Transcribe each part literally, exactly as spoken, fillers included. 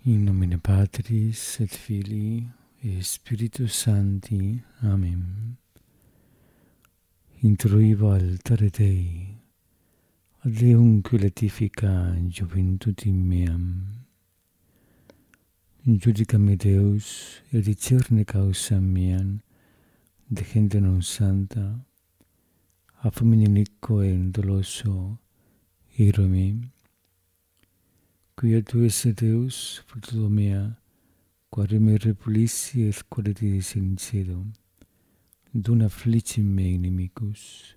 In nomine Patris et Filii et Spiritus Sancti. Amen. Introivo altare Dei, ad Deum qui letifica juventutim meam. Judica me Deus, et discerne causam meam, de gente non santa, a famine iniquo e doloso, iro me. Quia tu esse Deus, fruto mea, quare me repulissi et quare ti sincedo, dona afflicim me inimicus.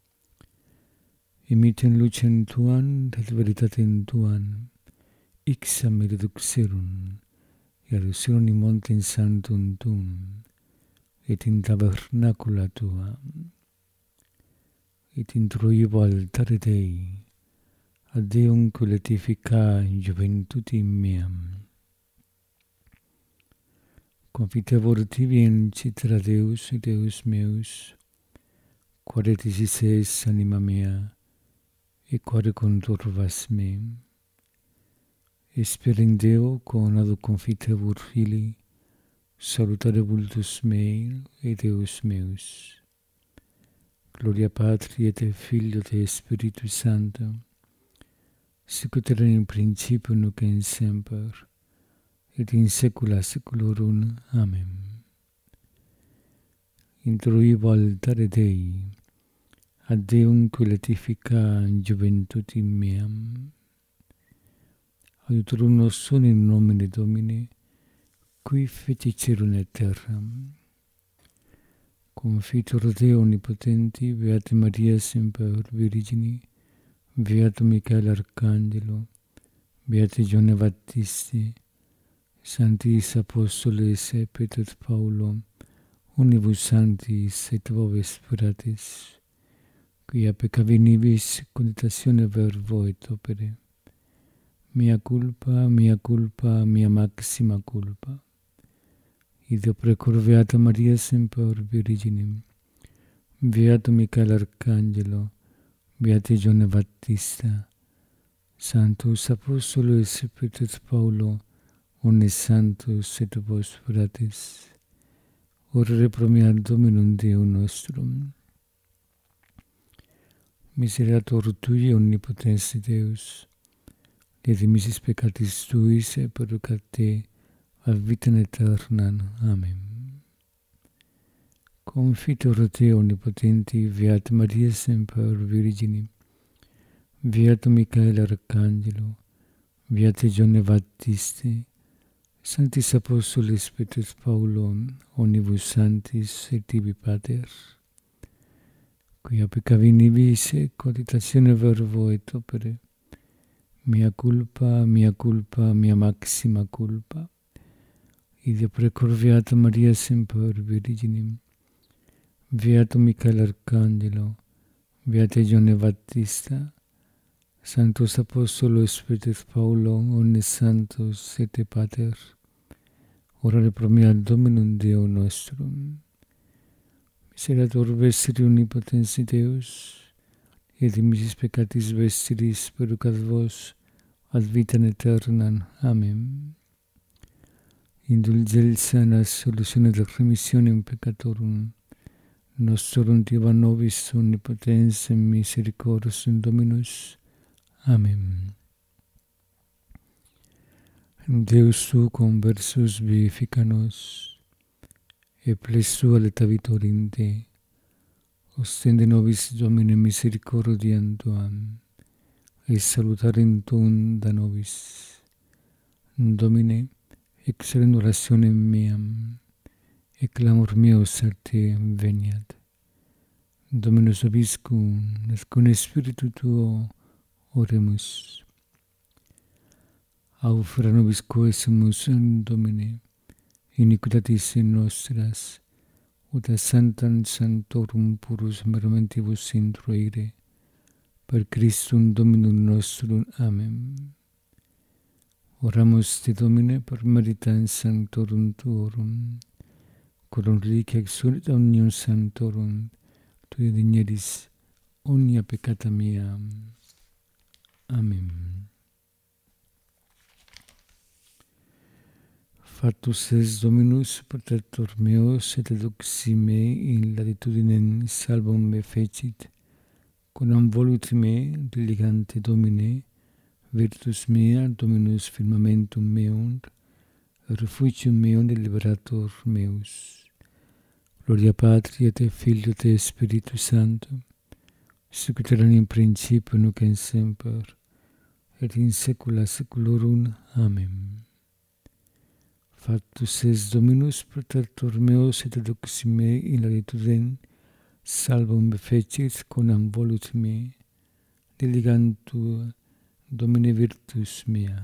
Imiten lucem tuam, et veritatem tuam, ixam me reduxerum, et aducerum in montem sanctum tuum, et in tabernacula tua, et introivo altare Dei, ad Deum qui letifica juventutim meam. Confitevor tibi in citra Deus, Deus meus, quare disices anima mea, e quare conturvas me. Esper in Deo, conado confitevor Filii, salutare vultus mei, e Deus meus. Gloria Patri et Filio et Spiritus Sancto, sic ut erat in principio nunc et semper, et in saecula saeculorum. Amen. Introivo altare Dei, ad Deum qui letifica juventutim meam. Aiutorum nostrum in nomine Domini, qui feci caelum et terram. Confitor Deo omnipotenti, Beata Maria semper Virgini, Beato Michael Arcangelo, Beati Giovanni Battisti, Sanctis Apostoles et Petrus et Paulo, unibus sanctis et vobis spiratis, quia peccavi nibis conitatione verbo et opere. Mea culpa, mea culpa, mea maxima culpa. Ideo precor Beata Maria semper Virginim, Beato Michael Arcangelo, Beati Giovanni Battista, Sanctus Apostolos et Petrus et Paulo, omnes sanctus et vos fratres, orare pro mea Dominum Deum nostrum. Miserator Tui, omnipotens Deus, et dimissis peccatis Tuis, et perducat te ad vitam aeternam. Amen. Confitor Te omnipotenti, Beata Maria semper Virgini, Beato Michael Arcangelo, Beati Giovanni Battiste, Sanctis Apostoles Petrus Paulo, omnibus sanctis et tibi Pater, quia peccavi nibis cogitatione verbo et opere, mea culpa, mea culpa, mea maxima culpa. Ideo precor Beata Maria semper Virginim, Beato Michael Arcangelo, Beati Giovanni Battista, Sanctus Apostolos Petrus Paulo, omnes sanctos et Pater, orare pro mea Dominum Deum nostrum. Miserator vestri omnipotens Deus, et dimissis peccatis vestris perducat vos ad vitam aeternam. Amen. Indulgentia et solutione et remissionem peccatorum nostrum diva nobis omnipotens et misericors Dominus. Amen. Deus tu conversus vivifica nos, et ples tua leta vitor Te, ostende nobis Domine misericordiam Tuam, et salutarem Tuum da nobis. Domine, excelent orationem meam, et clamor meus a Te veniat. Dominus vobiscum, et cum Spiritu Tuo oremus. Aufera nobis coesumus in Domine, iniquitatis nostras, ut a santam sanctorum purus mermentibus introire, per Christum Dominum nostrum. Amen. Oramus Te Domine per meritam sanctorum Tuorum, quorum reliquia exulit omnium sanctorum, Tui digneris omnia peccata mea. Amen. Factus est Dominus protector meus et eduxi me in latitudinem salvum me fecit, quam voluit me diligante Domine, virtus mea Dominus firmamentum meum, refugium meum et liberator meus. Gloria Patri et Filio et Spiritus Sancto, sic ut erat in principio nunc et semper, et in saecula saeculorum. Amen. Factus est Dominus protector meus et eduxi me in latitudinem salvum me fecit, quam voluit me diligantur Domine virtus mea.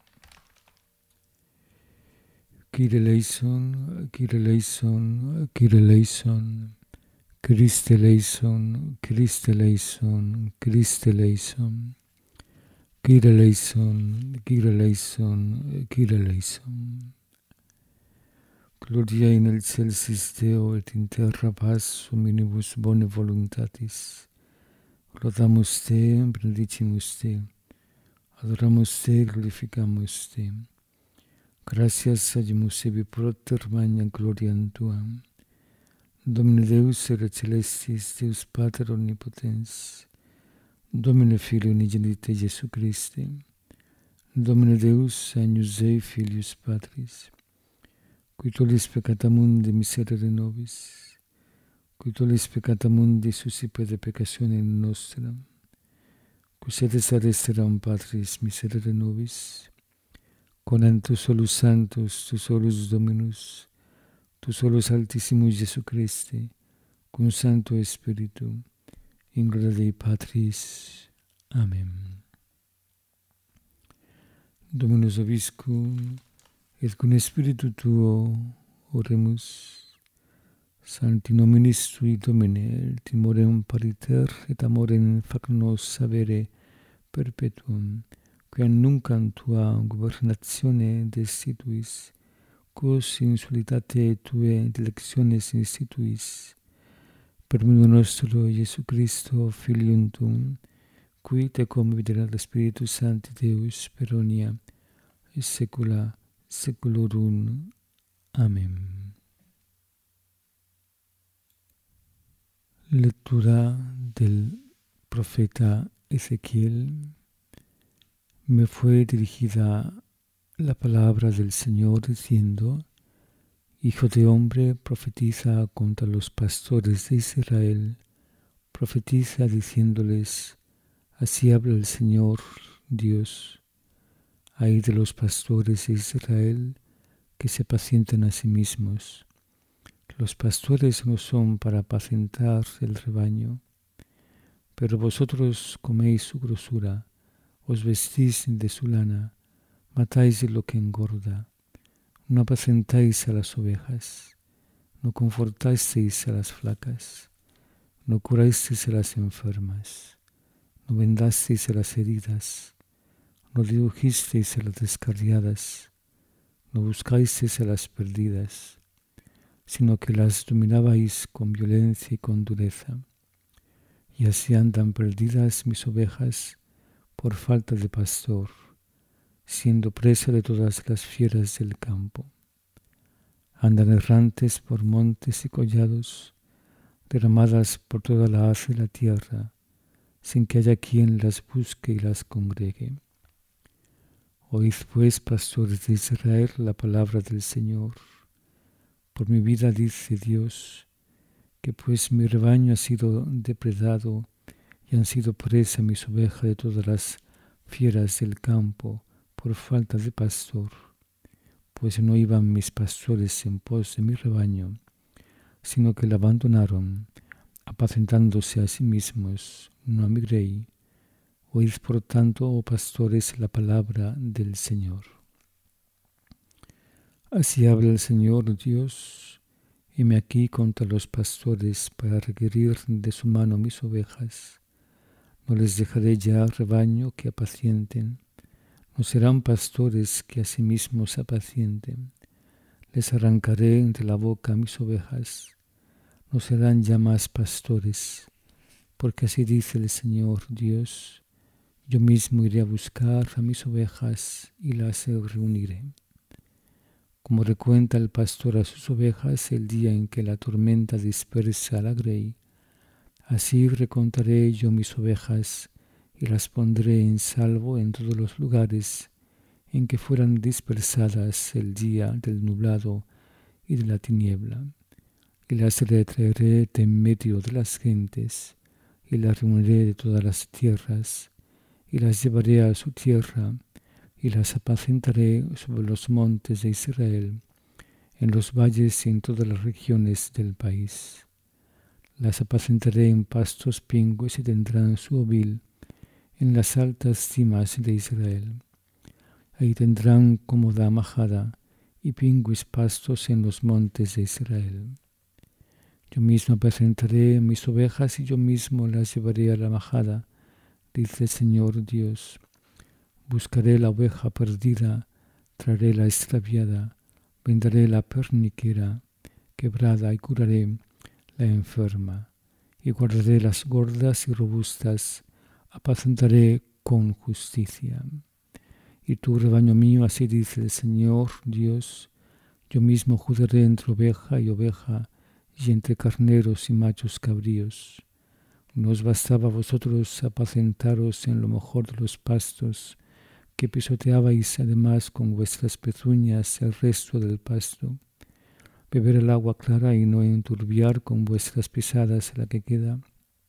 Kyrie eleison, Kyrie eleison, Kyrie eleison, Christe eleison, Christe eleison, Christe eleison, Kyrie eleison, Kyrie eleison, Kyrie eleison. Gloria in excelsis Deo et in terra pax hominibus bone voluntatis. Laudamus Te, benedicimus Te, adoramus Te, glorificamus Te. Gratias agimus ebi propter magna gloriam Tuam. Domine Deus ere celestis, Deus Pater omnipotens, Domine Filio unigenite Iesu Christe, Domine Deus agnus Dei Filius Patris, qui tollis peccata mundi miserere nobis, qui tollis peccata mundi suscipe de peccatione nostra, qui sedes ad esteram Patris miserere nobis, conam tu solus Sanctus, tu solus Dominus, tu solus Altissimus Iesu Christe, cum Sancto Spiritu, in gloria Dei Patris. Amen. Dominus vobiscum, et cum Spiritu tuo oremus. Sancti nominis Tui, Domine, timorem pariter et amorem fac nos avere perpetuum, quam nunquam Tua gubernatione destituis, quos in solitate Tuae dilectiones instituis, per medio nostro Iesu Christo, Filium Tuum, qui tecum viderat Spiritus Sancti Deus per omnia et saecula saeculorum. Amen. Lectura del profeta Ezequiel. Me fue dirigida la palabra del Señor diciendo: Hijo de hombre, profetiza contra los pastores de Israel, profetiza diciéndoles: así habla el Señor Dios. Ay de los pastores de Israel que se apacientan a sí mismos. Los pastores no son para apacentar el rebaño, pero vosotros coméis su grosura, os vestís de su lana, matáis de lo que engorda, no apacentáis a las ovejas, no confortasteis a las flacas, no curasteis a las enfermas, no vendasteis a las heridas, no redujisteis a las descarriadas, no buscasteis a las perdidas, sino que las dominabais con violencia y con dureza. Y así andan perdidas mis ovejas por falta de pastor, siendo presa de todas las fieras del campo. Andan errantes por montes y collados, derramadas por toda la haz de la tierra, sin que haya quien las busque y las congregue. Oíd pues, pastores de Israel, la palabra del Señor. Por mi vida dice Dios, que pues mi rebaño ha sido depredado y han sido presa mis ovejas de todas las fieras del campo por falta de pastor, pues no iban mis pastores en pos de mi rebaño, sino que la abandonaron, apacentándose a sí mismos, no a mi grey. Oíd por tanto, oh pastores, la palabra del Señor. Así habla el Señor Dios: heme aquí contra los pastores para requerir de su mano mis ovejas. No les dejaré ya rebaño que apacienten, no serán pastores que a sí mismos apacienten. Les arrancaré de la boca mis ovejas, no serán ya más pastores, porque así dice el Señor Dios: yo mismo iré a buscar a mis ovejas y las reuniré. como recuenta el pastor a sus ovejas el día en que la tormenta dispersa la grey, así recontaré yo mis ovejas y las pondré en salvo en todos los lugares en que fueran dispersadas el día del nublado y de la tiniebla, y las retraeré de en medio de las gentes, y las reuniré de todas las tierras, y las llevaré a su tierra, y las apacentaré sobre los montes de Israel, en los valles y en todas las regiones del país. Las apacentaré en pastos pingües y tendrán su ovil en las altas cimas de Israel. Ahí tendrán cómoda majada y pingües pastos en los montes de Israel. Yo mismo apacentaré mis ovejas y yo mismo las llevaré a la majada, dice el Señor Dios. Buscaré la oveja perdida, traeré la extraviada, vendaré la perniquera, quebrada y curaré la enferma, y guardaré las gordas y robustas, apacentaré con justicia. Y tú, rebaño mío, así dice el Señor Dios, yo mismo juzgaré entre oveja y oveja, y entre carneros y machos cabríos. ¿No os bastaba a vosotros apacentaros en lo mejor de los pastos, que pisoteabais además con vuestras pezuñas el resto del pasto? Beber el agua clara y no enturbiar con vuestras pisadas la que queda.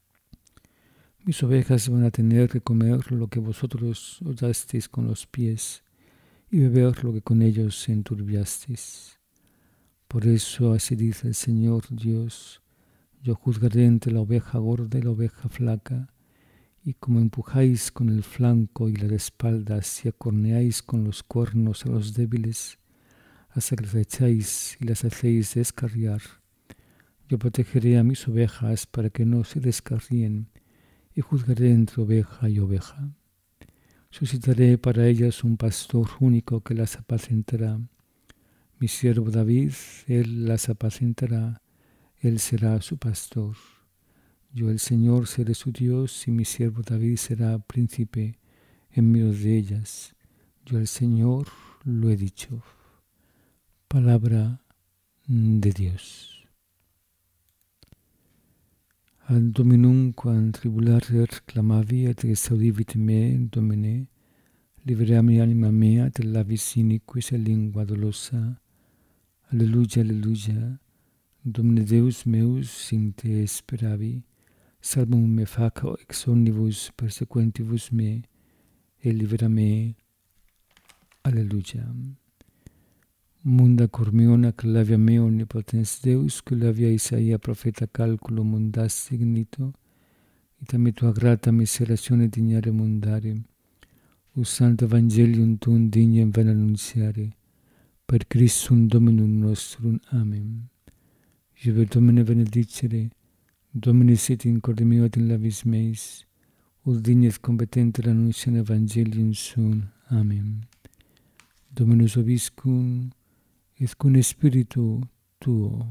Mis ovejas van a tener que comer lo que vosotros os dasteis con los pies, y beber lo que con ellos enturbiasteis. Por eso así dice el Señor Dios, yo juzgaré entre la oveja gorda y la oveja flaca, y como empujáis con el flanco y las espaldas y acorneáis con los cuernos a los débiles, hasta que las echáis y las hacéis descarriar, yo protegeré a mis ovejas para que no se descarríen, y juzgaré entre oveja y oveja. Suscitaré para ellas un pastor único que las apacentará. Mi siervo David, él las apacentará, él será su pastor. Yo el Señor seré su Dios, y mi siervo David será príncipe en medio de ellas. Yo el Señor lo he dicho. Palabra de Dios. Ad Dominum quam tribularer clamavi et exaudivit me, Domine, libera mi anima mea de lavis iniquis e lingua dolosa. Alleluia, alleluia. Domine Deus meus, in te speravi. Salvum me fac ex omnibus persequentibus me, e libera me. Alleluia. Munda cormiona clavia me omnipotens Deus, clavia Isaia profeta calculo mundas signito, itame tua grata miserazione dignare mundare, us santo evangelium tuum dignam ven annunziare, per Christum Dominum nostrum. Amen. Jove Domine benedicere, Domine sit in corde meo et in lavis meis, ut dignes competenter annunciam evangelium sum. Amen. Dominus vobiscum, et cum spiritu tuo.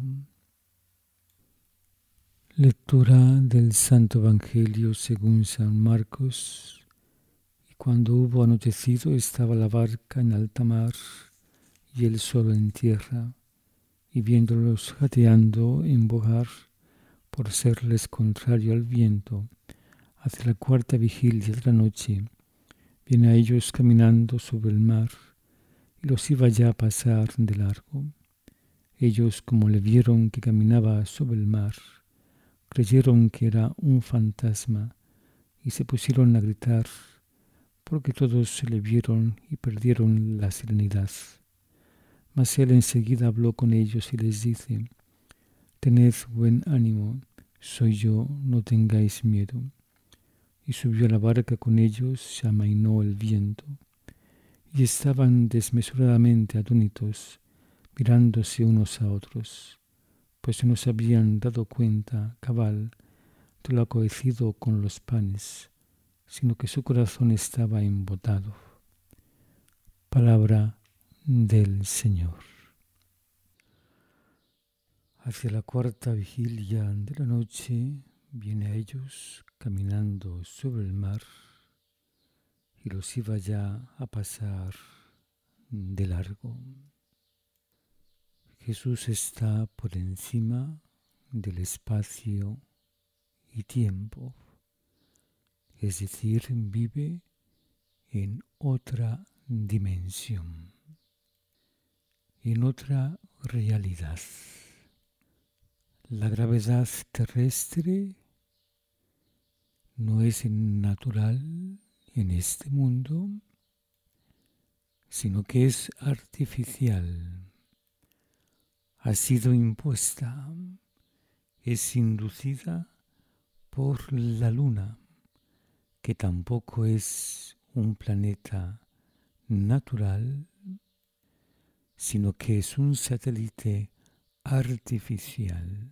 Lectura del Santo Evangelio según San Marcos. Y cuando hubo anochecido estaba la barca en alta mar y él solo en tierra, y viéndolos jadeando en bogar por serles contrario al viento, hacia la cuarta vigilia de la noche, viene a ellos caminando sobre el mar, y los iba ya a pasar de largo. Ellos, como le vieron que caminaba sobre el mar, creyeron que era un fantasma y se pusieron a gritar, porque todos se le vieron y perdieron la serenidad. Mas él enseguida habló con ellos y les dice, tened buen ánimo, soy yo, no tengáis miedo. Y subió a la barca con ellos, se amainó el viento, y estaban desmesuradamente atónitos, mirándose unos a otros, pues no se habían dado cuenta cabal de lo acaecido con los panes, sino que su corazón estaba embotado. Palabra del Señor. Hacia la cuarta vigilia de la noche viene a ellos caminando sobre el mar y los iba ya a pasar de largo. Jesús está por encima del espacio y tiempo, es decir, vive en otra dimensión, en otra realidad. La gravedad terrestre no es natural en este mundo, sino que es artificial. Ha sido impuesta, es inducida por la Luna, que tampoco es un planeta natural, sino que es un satélite artificial.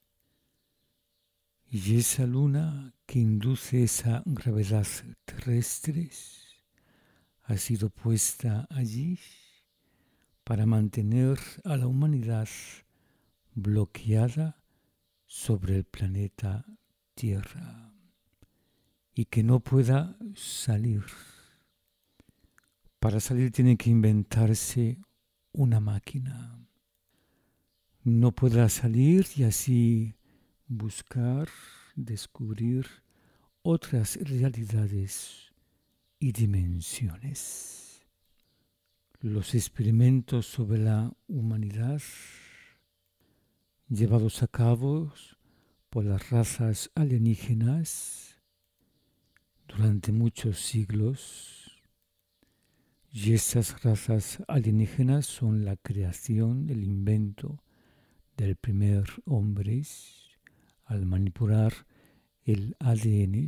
Y esa Luna que induce esa gravedad terrestre ha sido puesta allí para mantener a la humanidad bloqueada sobre el planeta Tierra y que no pueda salir. Para salir tiene que inventarse una máquina. No podrá salir y así buscar, descubrir otras realidades y dimensiones. Los experimentos sobre la humanidad llevados a cabo por las razas alienígenas durante muchos siglos, y estas razas alienígenas son la creación, el invento del primer hombre al manipular el A D N.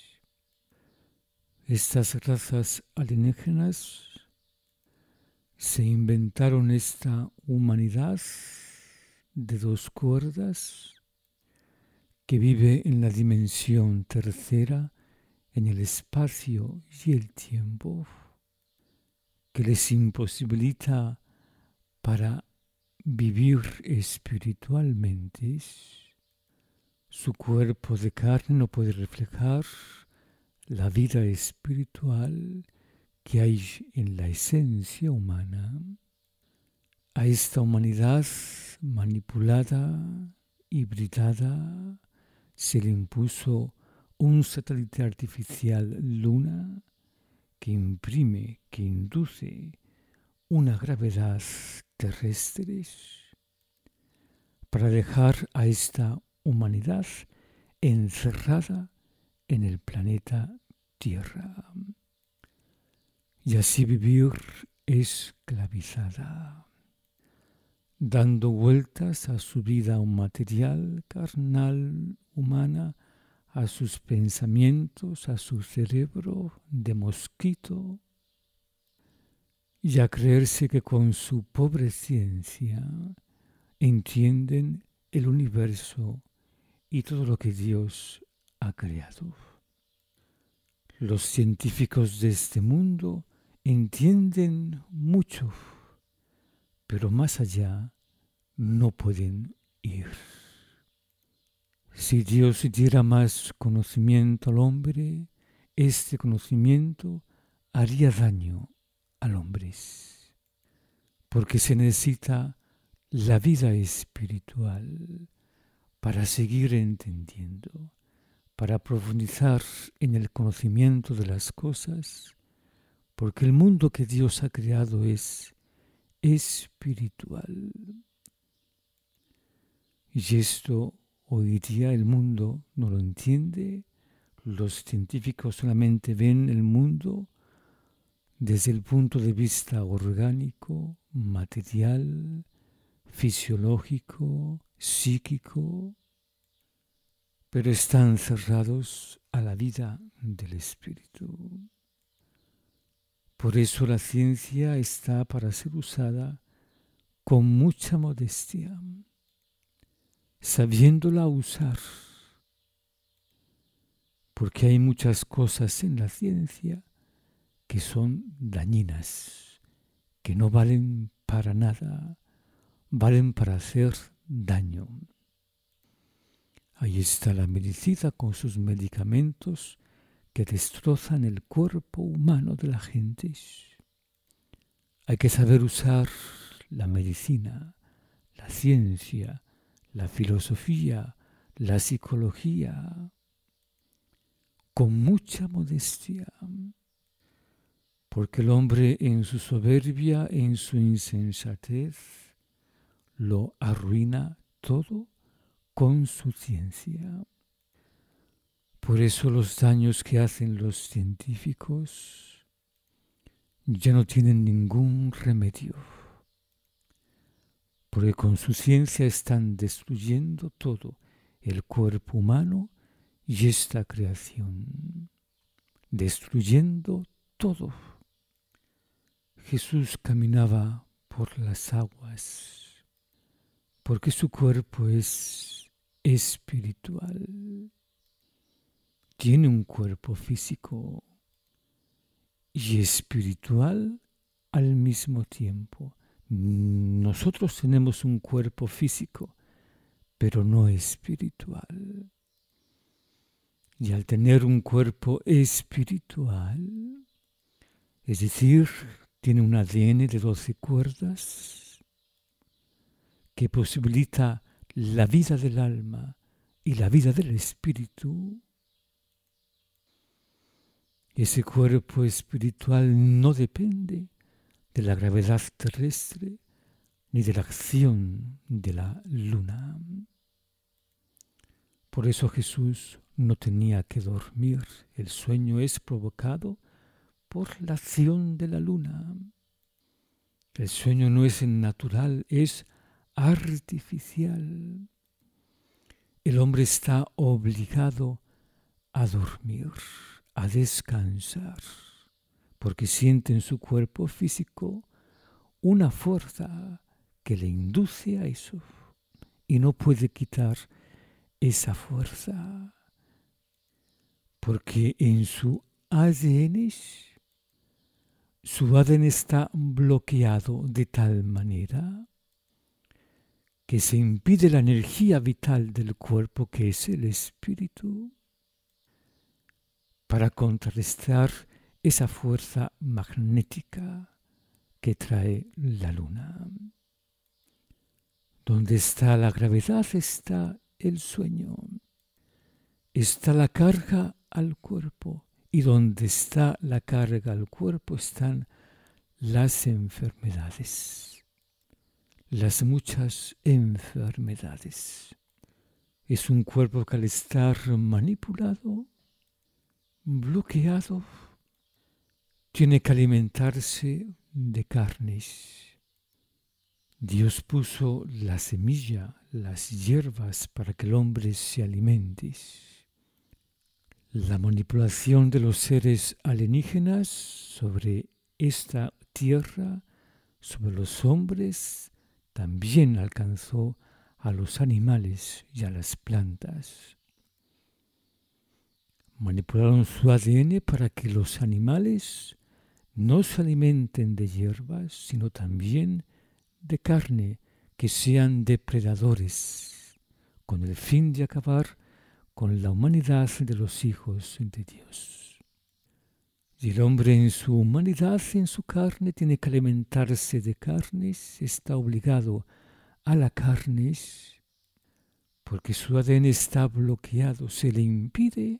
Estas razas alienígenas se inventaron esta humanidad de dos cuerdas que vive en la dimensión tercera, en el espacio y el tiempo, que les imposibilita para vivir espiritualmente. Su cuerpo de carne no puede reflejar la vida espiritual que hay en la esencia humana. A esta humanidad manipulada, hibridada, se le impuso un satélite artificial Luna que imprime, que induce una gravedad terrestre para dejar a esta humanidad encerrada en el planeta Tierra y así vivir esclavizada, dando vueltas a su vida material, carnal, humana, a sus pensamientos, a su cerebro de mosquito, y a creerse que con su pobre ciencia entienden el universo y todo lo que Dios ha creado. Los científicos de este mundo entienden mucho, pero más allá no pueden ir. Si Dios diera más conocimiento al hombre, este conocimiento haría daño al hombre, porque se necesita la vida espiritual para seguir entendiendo, para profundizar en el conocimiento de las cosas, porque el mundo que Dios ha creado es espiritual. Y esto hoy día el mundo no lo entiende. Los científicos solamente ven el mundo desde el punto de vista orgánico, material, fisiológico, psíquico, pero están cerrados a la vida del espíritu. Por eso la ciencia está para ser usada con mucha modestia, sabiéndola usar, porque hay muchas cosas en la ciencia que son dañinas, que no valen para nada, valen para hacer daño. Ahí está la medicina con sus medicamentos que destrozan el cuerpo humano de la gente. Hay que saber usar la medicina, la ciencia, la filosofía, la psicología, con mucha modestia, porque el hombre en su soberbia, en su insensatez, lo arruina todo con su ciencia. Por eso los daños que hacen los científicos ya no tienen ningún remedio, porque con su ciencia están destruyendo todo, el cuerpo humano y esta creación, destruyendo todo. Jesús caminaba por las aguas, porque su cuerpo es espiritual. Tiene un cuerpo físico y espiritual al mismo tiempo. Nosotros tenemos un cuerpo físico, pero no espiritual. Y al tener un cuerpo espiritual, es decir, tiene un A D N de doce cuerdas que posibilita la vida del alma y la vida del espíritu. Ese cuerpo espiritual no depende de la gravedad terrestre ni de la acción de la luna. Por eso Jesús no tenía que dormir. El sueño es provocado por la acción de la luna. El sueño no es natural, es artificial. El hombre está obligado a dormir, a descansar, porque siente en su cuerpo físico una fuerza que le induce a eso y no puede quitar esa fuerza, porque en su A D N, su A D N está bloqueado de tal manera que se impide la energía vital del cuerpo, que es el espíritu, para contrarrestar esa fuerza magnética que trae la luna. Donde está la gravedad está el sueño, está la carga al cuerpo, y donde está la carga al cuerpo están las enfermedades, las muchas enfermedades. Es un cuerpo que al estar manipulado, bloqueado, tiene que alimentarse de carnes. Dios puso la semilla, las hierbas para que el hombre se alimente. La manipulación de los seres alienígenas sobre esta tierra, sobre los hombres, también alcanzó a los animales y a las plantas. Manipularon su A D N para que los animales no se alimenten de hierbas, sino también de carne, que sean depredadores, con el fin de acabar con la humanidad de los hijos de Dios. Y el hombre en su humanidad, en su carne, tiene que alimentarse de carnes, está obligado a la carne, porque su A D N está bloqueado, se le impide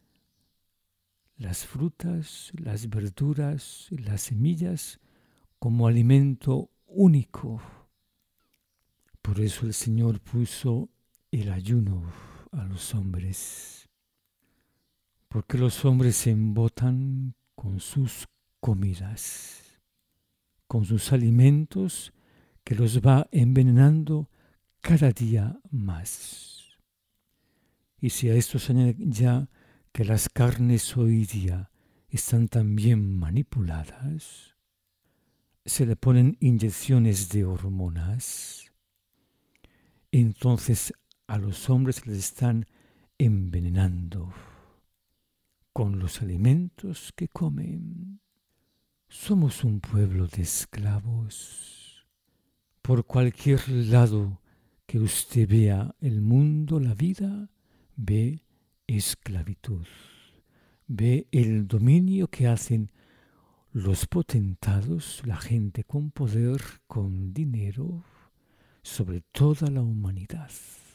las frutas, las verduras, las semillas como alimento único. Por eso el Señor puso el ayuno a los hombres, porque los hombres se embotan con sus comidas, con sus alimentos que los va envenenando cada día más. Y si a esto se añade ya que las carnes hoy día están también manipuladas, se le ponen inyecciones de hormonas, entonces a los hombres les están envenenando con los alimentos que comen. Somos un pueblo de esclavos. Por cualquier lado que usted vea el mundo, la vida, ve esclavitud. Ve el dominio que hacen los potentados, la gente con poder, con dinero, sobre toda la humanidad.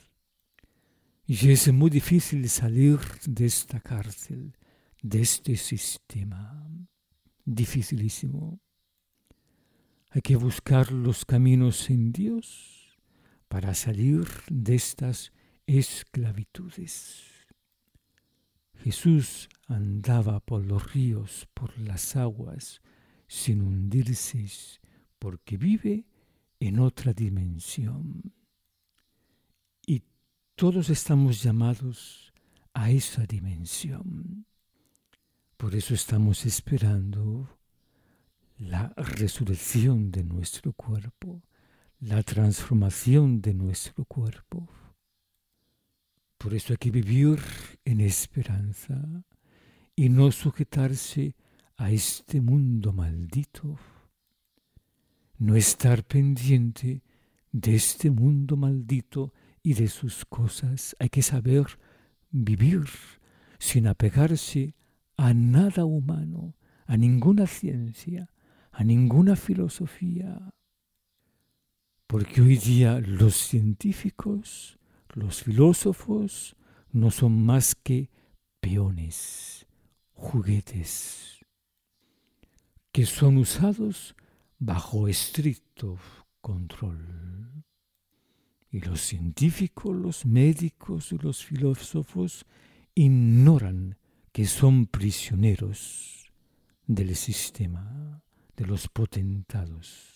Y es muy difícil salir de esta cárcel, de este sistema. Dificilísimo. Hay que buscar los caminos en Dios para salir de estas esclavitudes. Jesús andaba por los ríos, por las aguas, sin hundirse, porque vive en otra dimensión. Y todos estamos llamados a esa dimensión. Por eso estamos esperando la resurrección de nuestro cuerpo, la transformación de nuestro cuerpo. Por eso hay que vivir en esperanza y no sujetarse a este mundo maldito. No estar pendiente de este mundo maldito y de sus cosas. Hay que saber vivir sin apegarse a nada humano, a ninguna ciencia, a ninguna filosofía. Porque hoy día los científicos, los filósofos, no son más que peones, juguetes, que son usados bajo estricto control. Y los científicos, los médicos y los filósofos ignoran que son prisioneros del sistema, de los potentados.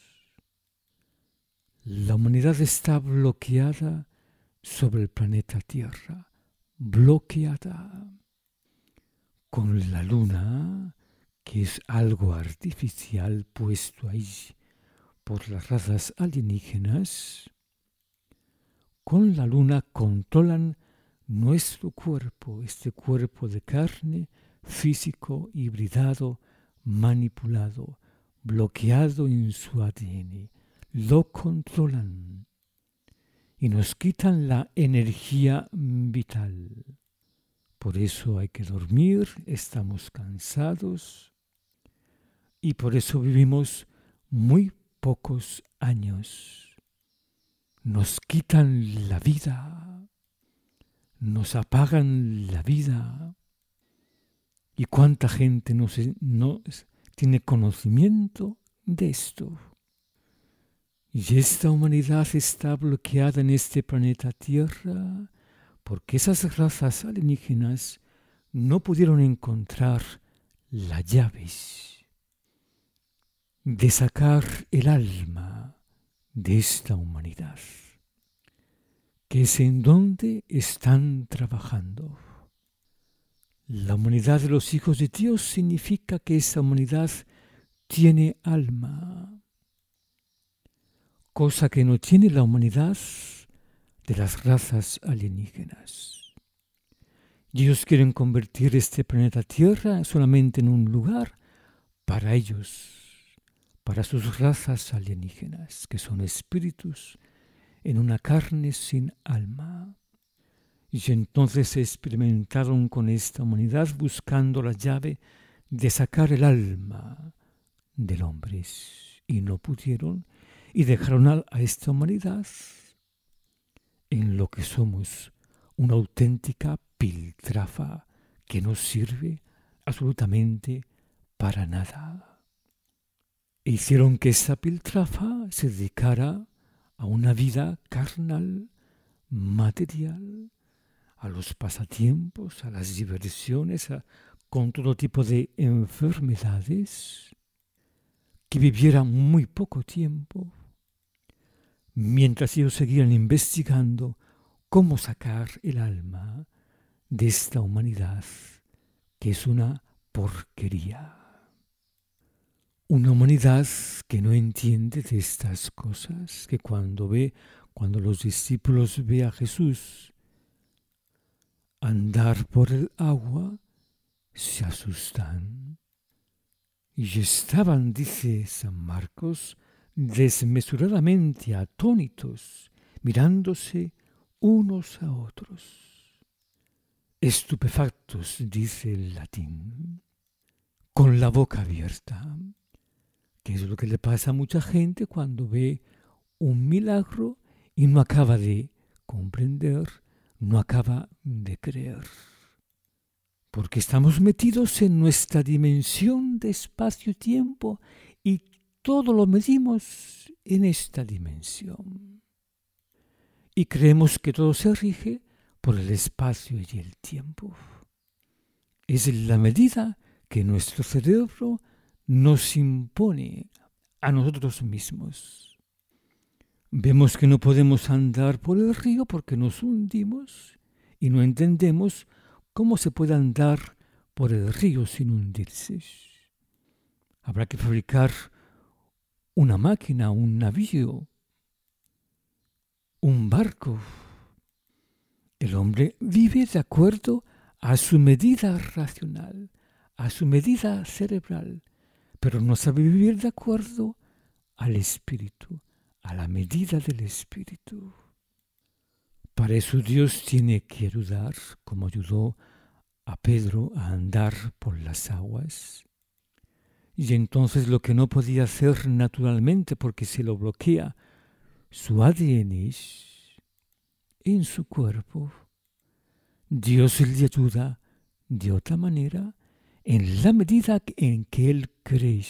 La humanidad está bloqueada sobre el planeta Tierra, bloqueada con la luna, que es algo artificial puesto ahí por las razas alienígenas. Con la luna controlan nuestro cuerpo, este cuerpo de carne, físico, hibridado, manipulado, bloqueado en su A D N. Lo controlan y nos quitan la energía vital. Por eso hay que dormir, estamos cansados y por eso vivimos muy pocos años. Nos quitan la vida, nos apagan la vida. ¿Y cuánta gente no, se, no tiene conocimiento de esto? Y esta humanidad está bloqueada en este planeta Tierra porque esas razas alienígenas no pudieron encontrar las llaves de sacar el alma de esta humanidad, que es en donde están trabajando. La humanidad de los hijos de Dios significa que esa humanidad tiene alma, cosa que no tiene la humanidad de las razas alienígenas. Y ellos quieren convertir este planeta Tierra solamente en un lugar para ellos, para sus razas alienígenas, que son espíritus en una carne sin alma. Y entonces se experimentaron con esta humanidad buscando la llave de sacar el alma del hombre. Y no pudieron y dejaron a, a esta humanidad en lo que somos, una auténtica piltrafa que no sirve absolutamente para nada. E hicieron que esa piltrafa se dedicara a una vida carnal, material, a los pasatiempos, a las diversiones, a, con todo tipo de enfermedades, que vivieran muy poco tiempo, mientras ellos seguían investigando cómo sacar el alma de esta humanidad, que es una porquería. Una humanidad que no entiende de estas cosas, que cuando ve, cuando los discípulos ve a Jesús andar por el agua, se asustan. Y estaban, dice San Marcos, desmesuradamente atónitos, mirándose unos a otros. Estupefactos, dice el latín, con la boca abierta, que es lo que le pasa a mucha gente cuando ve un milagro y no acaba de comprender, no acaba de creer. Porque estamos metidos en nuestra dimensión de espacio-tiempo y todo lo medimos en esta dimensión. Y creemos que todo se rige por el espacio y el tiempo. Es la medida que nuestro cerebro nos impone a nosotros mismos. Vemos que no podemos andar por el río porque nos hundimos y no entendemos cómo se puede andar por el río sin hundirse. Habrá que fabricar una máquina, un navío, un barco. El hombre vive de acuerdo a su medida racional, a su medida cerebral, pero no sabe vivir de acuerdo al espíritu, a la medida del espíritu. Para eso Dios tiene que ayudar, como ayudó a Pedro a andar por las aguas. Y entonces lo que no podía hacer naturalmente porque se lo bloquea su A D N en su cuerpo, Dios le ayuda de otra manera en la medida en que él cree,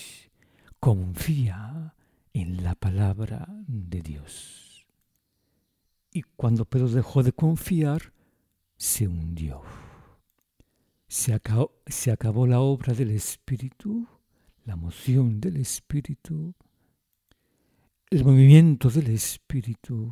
confía en la palabra de Dios. Y cuando Pedro dejó de confiar, se hundió. Se acabó, se acabó la obra del Espíritu, la moción del Espíritu, el movimiento del Espíritu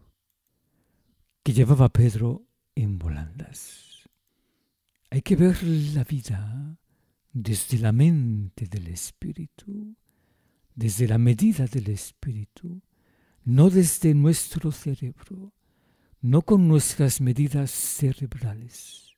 que llevaba a Pedro en volandas. Hay que ver la vida desde la mente del Espíritu, desde la medida del Espíritu, no desde nuestro cerebro, no con nuestras medidas cerebrales.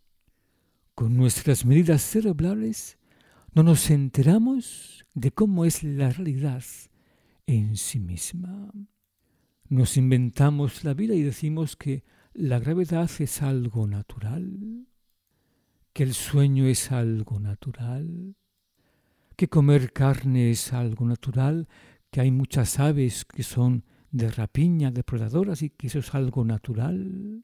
Con nuestras medidas cerebrales no nos enteramos de cómo es la realidad en sí misma. Nos inventamos la vida y decimos que la gravedad es algo natural, que el sueño es algo natural, que comer carne es algo natural, que hay muchas aves que son de rapiña, depredadoras, y que eso es algo natural,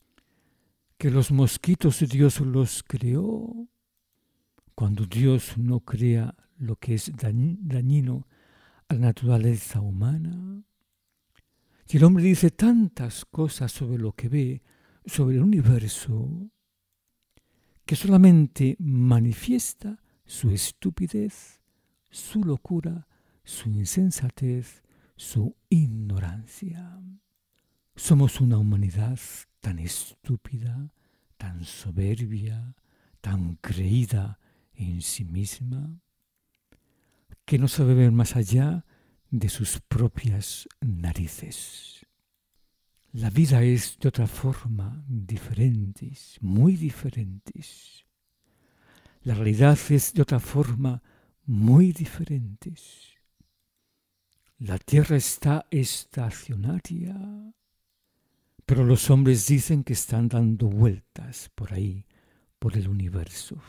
que los mosquitos Dios los creó, cuando Dios no crea lo que es dañino a la naturaleza humana. Y el hombre dice tantas cosas sobre lo que ve, sobre el universo, que solamente manifiesta su estupidez, su locura, su insensatez, su ignorancia. Somos una humanidad tan estúpida, tan soberbia, tan creída en sí misma, que no sabe ver más allá de sus propias narices. La vida es de otra forma, diferentes, muy diferentes. La realidad es de otra forma, muy diferentes. La Tierra está estacionaria, pero los hombres dicen que están dando vueltas por ahí, por el universo.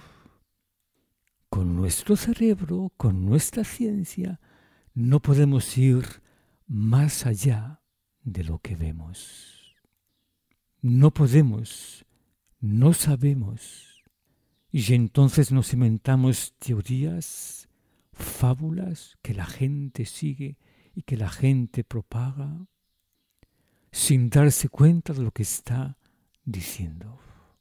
Con nuestro cerebro, con nuestra ciencia, no podemos ir más allá de lo que vemos. No podemos, no sabemos. Y entonces nos inventamos teorías, fábulas que la gente sigue y que la gente propaga sin darse cuenta de lo que está diciendo.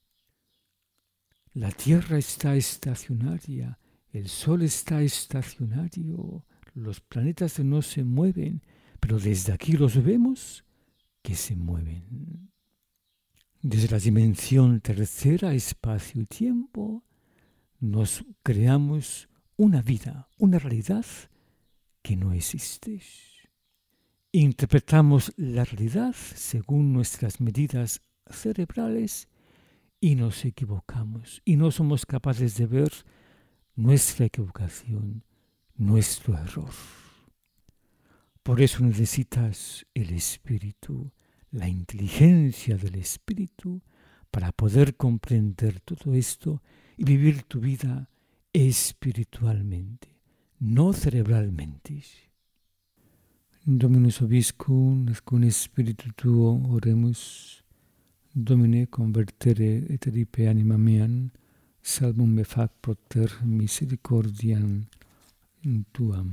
La Tierra está estacionaria, el Sol está estacionario, los planetas no se mueven, pero desde aquí los vemos que se mueven. Desde la dimensión tercera, espacio y tiempo, nos creamos una vida, una realidad que no existe. Interpretamos la realidad según nuestras medidas cerebrales y nos equivocamos y no somos capaces de ver nuestra equivocación, nuestro error. Por eso necesitas el espíritu, la inteligencia del espíritu para poder comprender todo esto y vivir tu vida espiritualmente, no cerebralmente. Dominus Obiscum, et cum Spiritu Tuo oremus, Domine convertere et ripe anima meam, salvum me fac propter misericordiam Tuam.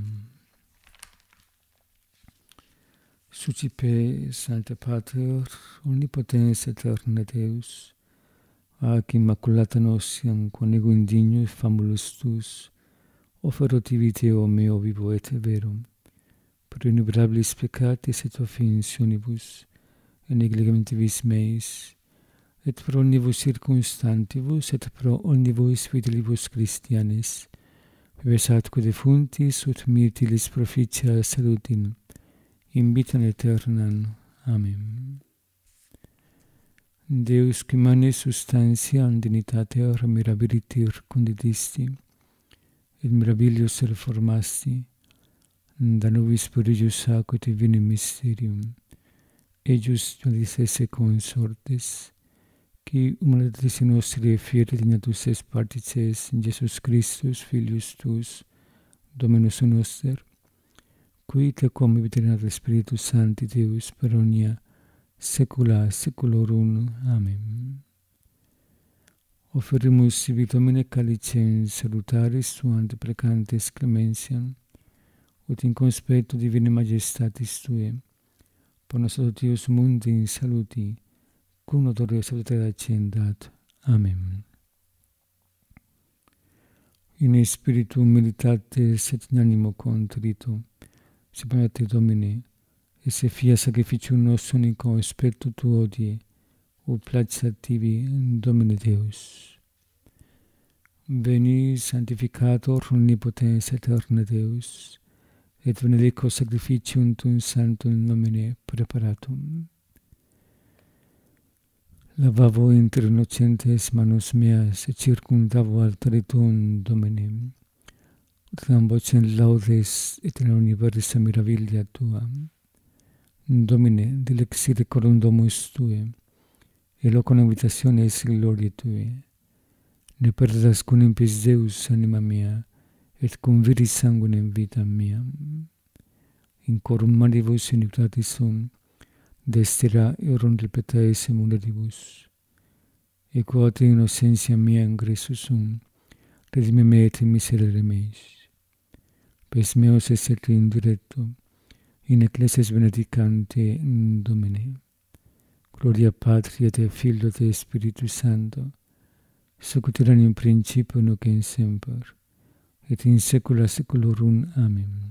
Sucipe, Sancte Pater, omnipotens aeterna Deus, ac immaculata notiam, quam ego indignus famulus Tus, offero tibi Deo meo vivo et verum, per innumerabilis peccatis et offensionibus, et negligementibus meis, et pro omnibus circumstantibus, et pro omnibus fidelibus Christianis, vives atque defuntis, ut mirtilis proficia salutin, in vitam aeternam. Amen. Deus, qui manes substantiam dignitatea mirabilitir condidisti, et mirabilius reformasti, da nobis prodigius aquae divinem mysterium, ejus judice esse consortes, qui humanitatis nostri fieri dignatus est partices in Jesus Christus, Filius Tuus, Dominus noster, qui te quam vitae Spiritus Sancti Deus per omnia saecula saeculorum. Amen. Offerimus sibi Domine calicem salutaris tuam deprecantes clementiam, ut in conspectu divinae majestatis Tuae, por nos Deus mundi in saluti, cum odore salutare accendat. Amen. In spiritu humilitatis et in animo contrito, sublimate Domine, et se fia sacrificium nostrum in conspectu Tuo odie, ut placet tibi, Domine Deus. Veni, sanctificator omnipotens aeterna Deus, et benedico sacrificium Tuum sanctum nomine preparatum. Lavavo inter innocentes manos meas, et circumdavo altare Tuum, Domine, ut nam vocem laudes et in universa miravilia Tua. Domine, dilexire corum domus Tuae, et locum habitationes gloriae Tuae. Ne perdas cum impis Deus anima mea, et cum viris sanguinem vitam meam. In corum manibus iniquitatis sum, destera eorum repetaes emulieribus. E quod innocentia mea ingressus sum, redime me et miserere meis. Pes meos esset indirecto, in ecclesias benedicante Domine. Gloria Patri et Filio et Spiritus Sancto, sicut erat in principio nunc et semper, et in saecula saeculorum. Amen.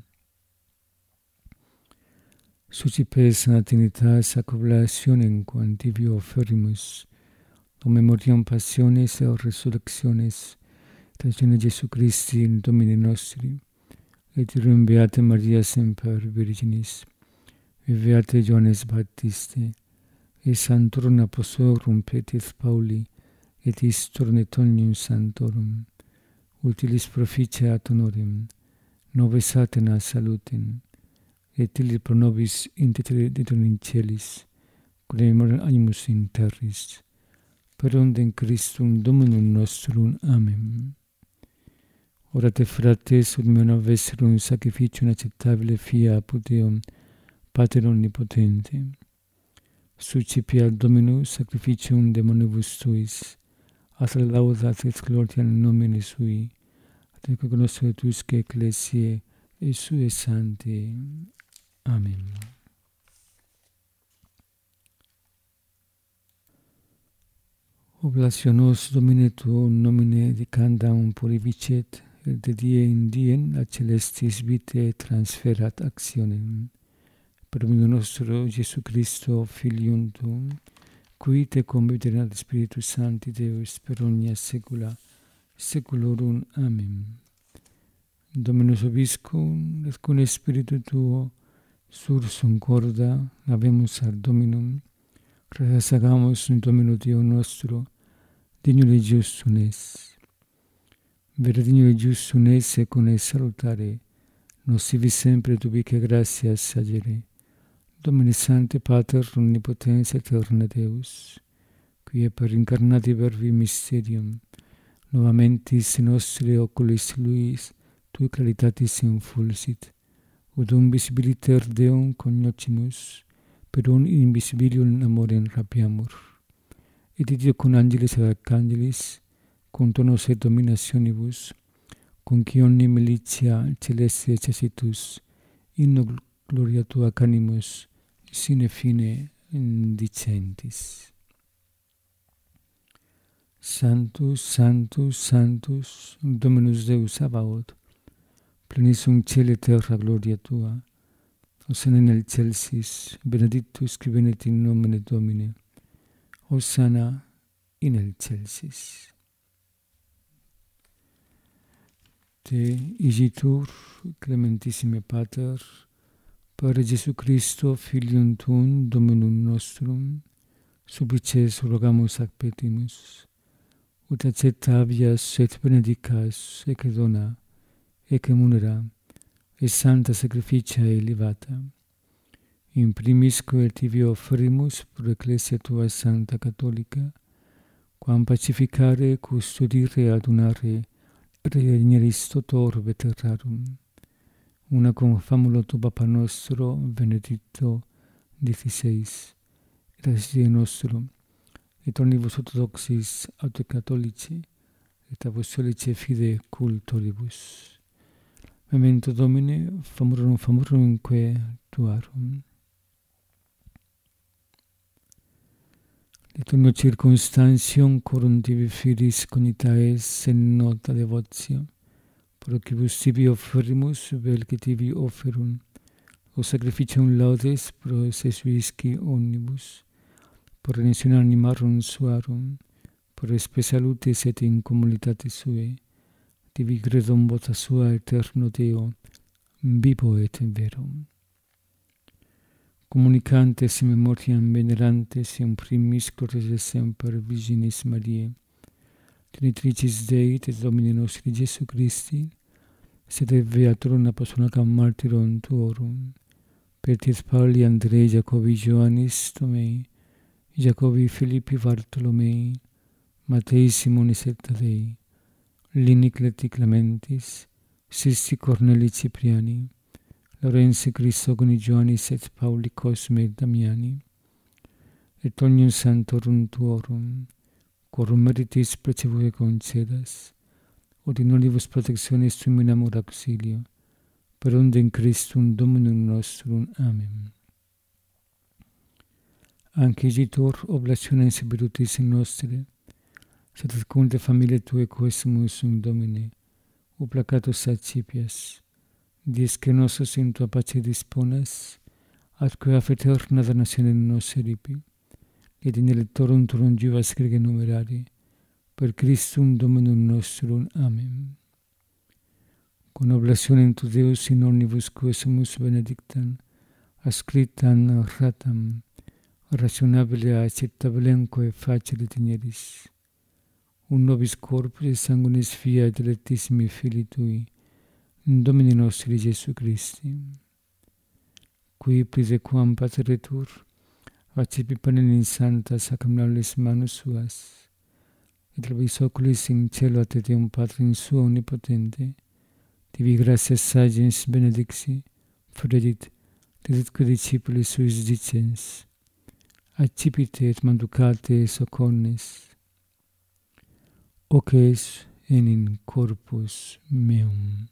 Sucipes Sancta Trinitas ac oblationem quam tibi offerimus, o memoriam passiones et resurrectiones, et Jesu Christi Domini nostri, et irum Beate Maria semper Virginis, et Beate Johannes Baptiste, et Sanctorum Apostolorum Petris Pauli, et Istorum et omnium sanctorum, utilis proficia ad honorem, nobis Athena salutem, et illi pro nobis intercedit in celis, quem animus in terris, per ondem Christum Dominum nostrum. Amen. Orate frates, ut meo vesserum sacrificium acceptabile fia apud Deum, Pater omnipotente. Sucipia Dominus sacrificium de manibus Tuis, at laudat et gloria in nomine Sui, et cognoscere Tuisque ecclesiae et Sue sancti. Amen. Oblationos Domine Tuo nomine dicandam purificet, et de die in diem ad celestis vitae transferat actionem. Per omnium nostro Jesu Christo, Filium Tuum, qui te conviterat Spiritus Sancti Deus per omnia saecula saeculorum. Amen. Dominus Obiscum, et cum Spiritu Tuo, sursum corda, habemus ad Dominum, resagamus in Domino Dio nostro, dignum et justum es. Vere dignum et justum es, secum es salutare, nos sivi sempre tubique gratias agere. Domine Sancte Pater omnipotens aeterna Deus, qui per incarnati verbi mysterium, novamentis nostri oculis luis, tui claritatis infulsit, ut un visibiliter Deum cognoscimus, per un invisibilium amorem rapiamur. Et Dio con angelis et arcangelis, con tonos et dominationibus, con qui omni militia celeste exercitus, inno gloria tua canimus, sine fine dicentis. Sanctus, Sanctus, Sanctus, Dominus Deus Sabaoth, plenissum caeli terra gloria tua, Hosanna in excelsis, benedictus qui venit in nomine Domini, Hosanna in excelsis. Te igitur, clementissime Pater, per Jesu Christo, Filium Tuum, Dominum nostrum, supplices rogamus ac petimus, ut acceptabias et benedicas, ec dona, ec munera, et santa sacrificia elevata. In primis quae tibi offerimus pro Ecclesia tua Santa Catholica, quam pacificare, custodire, adunare, reigneris toto orbe terrarum, una cum famulo tu Papa nostro, Benedicto diciseis, et asile nostrum, et omnibus orthodoxis aut catholici, et apostolici fide cultoribus. Memento Domine, famurum famurumque tuarum. Et omnio circumstantium corum tibi filis conitaes in nota devotio, pro quibus tibi offerimus, vel que tibi offerum, o sacrificium laudes pro sesuisci omnibus, por redemptione animarum suarum, por espe salutis et in communitatis suae, tibi credum vota sua eterno Deo, vivo et verum. Communicantes in memoriam venerantes in primis gloriae semper Virginis Mariae, Genitricis Dei et Domini nostri Jesu Christi, sed beaturum apostolacam martyrum tuorum, Petris Pauli, Andrei, Jacobi, Ioannis, Tomei, Jacobi, Filippi, Bartolomei, Matei, Simonis et Tadei, Lini, Cleti, Clementis, Sisti, Corneli, Cipriani, Lorenzi, Crisogoni, Ioannis et Pauli, Cosme et Damiani, et omnium sanctorum tuorum, quorum meritis precevere concedas, ut in olivus protectionis tuum in amor auxilio, per unde in Christum Dominum nostrum. Amen. Anche igitur oblationem seberutis in nostre, sed secunde familiae Tuae quesumus in Domine, o placatus accipias, dies que nosos in Tua pace disponas, atque af eterna damnationem nos eripi, et in electorum turum juvas grege numerari, per Christum Dominum nostrum. Amen. Con oblationem tu Deus in omnibus quesumus benedictam, ascriptam ratam, rationabile acceptabilemque facere digneris, un nobis corpus et sanguinis Fia et electissimi Filii Tui, Domini nostri Jesu Christi, qui plisequam pateretur, accipi panem in santa sacramentales manus suas, et labis oculis in cielo ad Deum Patrim Sua omnipotente, tibi gratias sagens benedixi, fredit, deditque discipuli suis dicens, accipite et manducate socornes, hoc es in corpus meum.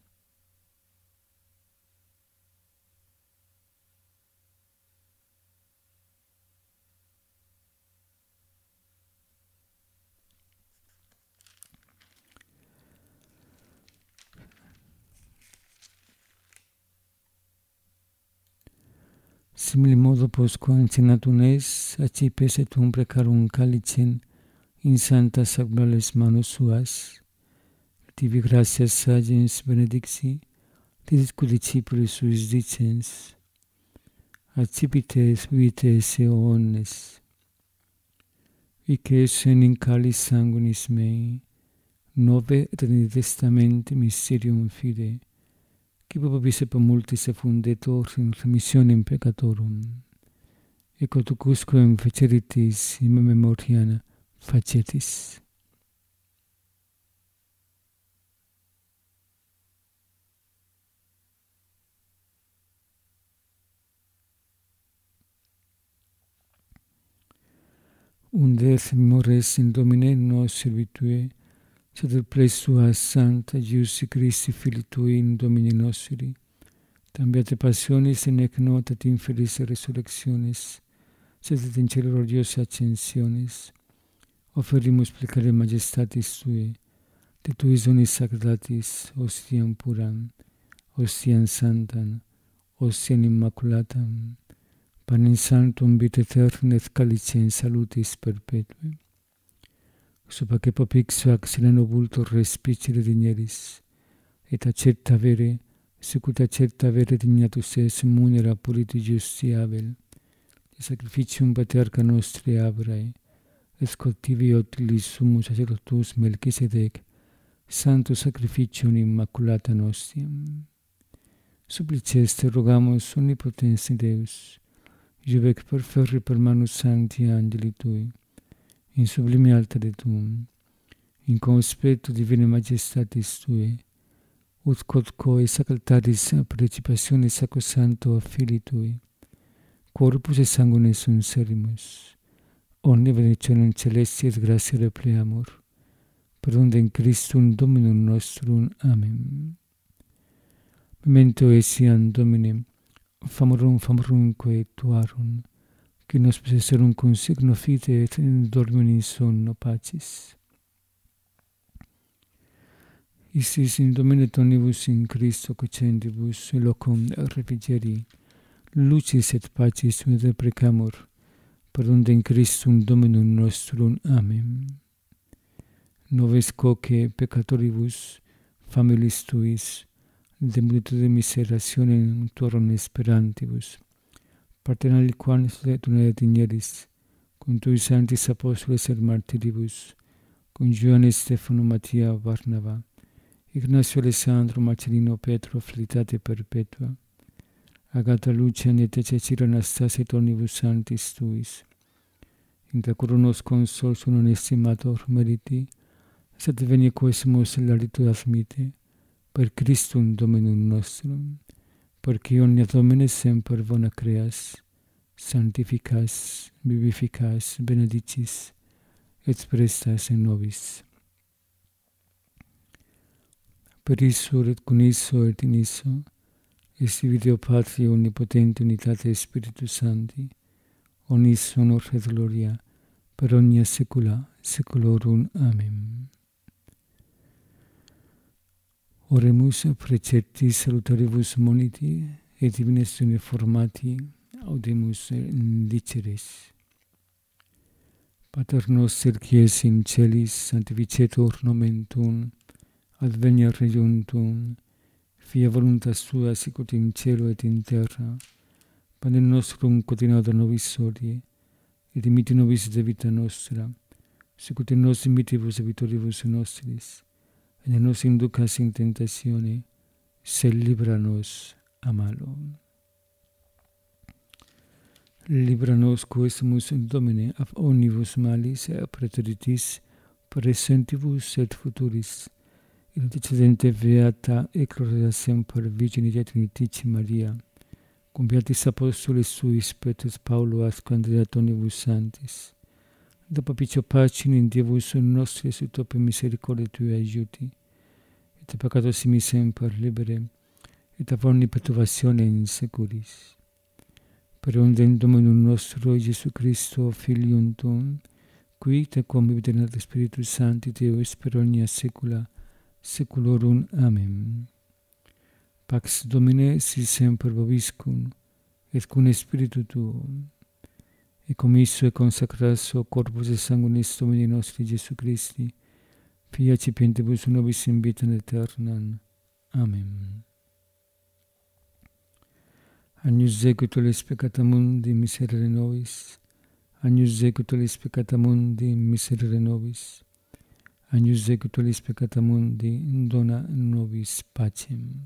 Simili modo postquam cenatum es, accipes et um precarum calicem in santa sacramentales manus suas, tibi gratias sagens benedixi, diditque discipuli suis dicens, accipite vitae eones, ic es in calis sanguinis mei, nove Trinitatis Testamenti mysterium fide, qui vobis per multis effundetur in remissionem peccatorum, et quotucusquam feceritis in memoriam facetis. unde et mores in Domine nos servitue, sed plesua Sancta Iusi Christi Filii Tui in Domini nostri, tambiate passionis in ec nota et infelis resurrectionis, sed et in cielo gloriosa ascensionis, offerimus plecare majestatis Tui, de Tuis donis sacratatis, ostiam puram, ostiam santam, ostiam immaculatam, panem sanctum vita aeterna et calicem salutis perpetue. Supa que popixo ac sereno vultur respicere digneris, et accepta vere, sicut accepta vere dignatus es munera puriti justi Abel, de sacrificium paterca nostri Abrae, et cultivi utilis sumus sacerdotus Melchisedec, santo sacrificium immaculata nostiam. Supplices te rogamus omnipotens Deus, juvec perferri per manus sancti angeli Tui, in sublime altare Tuum, in conspectu divine majestatis Tui, ut quodco e sacraltaris participationis sacrosanto a Filii Tui, corpus et sanguine sunserimus, omne benedictionem celesti et gratia repleamur, per unde in Christum Dominum nostrum. Amen. Memento etiam Domine, famorum famorumque Tuarum, qui nos possesserum consigno fide et in dormium in sonno pacis. Istis in Domine tonibus in Christo cocendibus locum refrigerii, lucis et pacis me deprecamur, per unde in Christum Dominum nostrum. Amen. Noves quoque peccatoribus, familis Tuis, de multitude miserationem tuorum esperantibus, partem aliquanis et una digneris, cum Tui sanctis apostoles et martiribus, cum Ioannes Stefano Mattia Barnaba, Ignacio Alessandro Marcellino Petro Filitate Perpetua, Agata Lucian et Cecira Anastasia et omnibus sanctis Tuis, inter coronos consols un estimator meriti, sed venie quesimus laritu admite, per Christum Dominum nostrum, perque omnia Domine semper bona creas, sanctificas, vivificas, benedicis, et prestas in nobis. Per issur et con isso et in isso, esti Deo Patria omnipotente unitate Spiritus Sancti, omnis honor et gloria, per omnia saecula saeculorum. Amen. Oremus preceptis salutaribus moniti, et divines uniformati audimus diceres. Pater noster qui es in celis, sanctificetur nomen Tuum, adveniat regnum Tuum, fia voluntas Tua sicut in cielo et in terra. Panem nostrum quotidianum da nobis hodie, et dimitte nobis debita nostra, sicut in nos dimittivus debitoribus nostris, et ne nos inducas in tentatione, sed libera nos a malo. Libera nos quesumus Domine ab omnibus malis et praeteritis praesentibus et futuris, in antecedente beata et gloriosa semper Virgini Trinitate Maria, cum beatis apostoles suis Petrus Paulo asque Andrea tonibus sanctis, da propicio pacem in Dievus nostris ut opere misericordiae Tuae aiuti, et peccatos simi semper libere, et ab omni perturbatione in securis. Per unde in Dominum nostro Iesu Christo, Filium Tuum, qui te convivit in Spiritus Sancti Deus per omnia saecula saeculorum. Amen. Pax Domine si semper vobiscum, et cum Spiritu Tuum, et commisso et consacrasso corpus et sanguinis Domini nostri Iesu Christi, Fia cipientibus nobis in vitam aeternam. Amen. Agnus Dei, qui tollis peccata mundi, miserere nobis. Agnus Dei, qui tollis peccata mundi, miserere nobis. Agnus Dei, qui tollis peccata mundi, dona nobis pacem.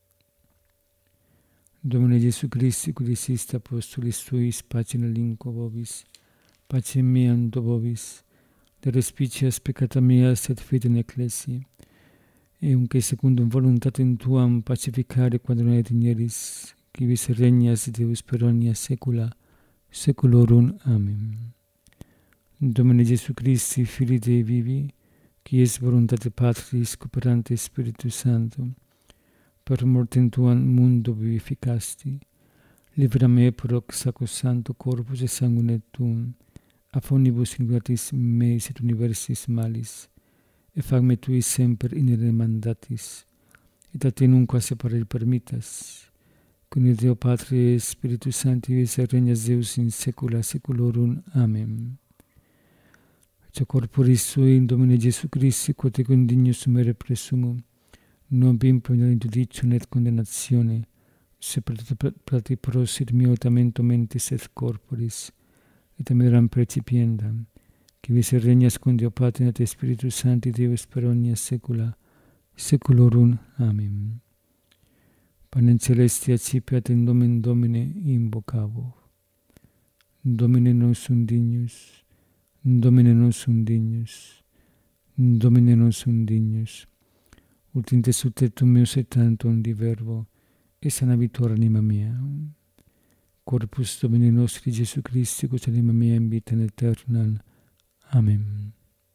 Domine Iesu Christi, qui diciste apostolis Tuis, pacem relinquo vobis, pacem meam do vobis, de respicias peccata meas et fidem ecclesiae, e unque secundum voluntatem Tuam pacificare quadrone digneris, qui vis regnas Deus per omnia saecula saeculorum. Amen. Domine Gesù Christi, Fili Dei vivi, qui es voluntate Patris, cooperante Spiritus Sancto, per mortem tuam mundo vivificasti, libera me pro hoc sacrosancto corpus et sanguine tuum, a omnibus iniquitis meis et universis malis, et fac me tui semper inere mandatis, et a te nunquam separare permittas, cum Deo Patri et Spiritus Sancti vis et regnas Deus in saecula saeculorum. Amen. Ecce corporis sui in Domine Jesu Christi, quod ego indignus sumere presumum, non bim promediare in judicio et condemnatione, se prati prosit mio tamento mentis et corporis, et ameram precipiendam, qui vis et regnas con Deo Patri et Spiritus Sancti Deus per omnia saecula saeculorum. Amen. Panem celesti accipiat in nomen Domine invocavo. Domine non sum dignus, Domine non sum dignus, Domine non sum dignus. Ut in te subtetum meus et tantum di verbo, et sanabitur anima mea. Corpus Domini nostri Jesu Christi, quos anima mea in vitam aeternam. Amen.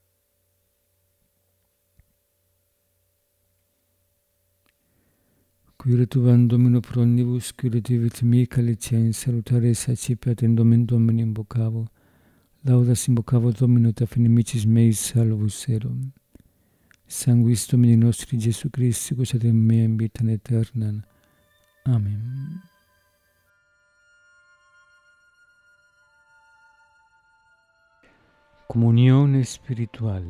Quire tuam Domino pro omnibus, quire divit mi calicia in salutare sacipiat in nomen Domini invocavo, laudas invocavo Domino et af inimicis meis salvus erum. Sanguis Domini nostri Jesu Christi, quos ad mea in vitam aeternam. Amen. Comunión espiritual.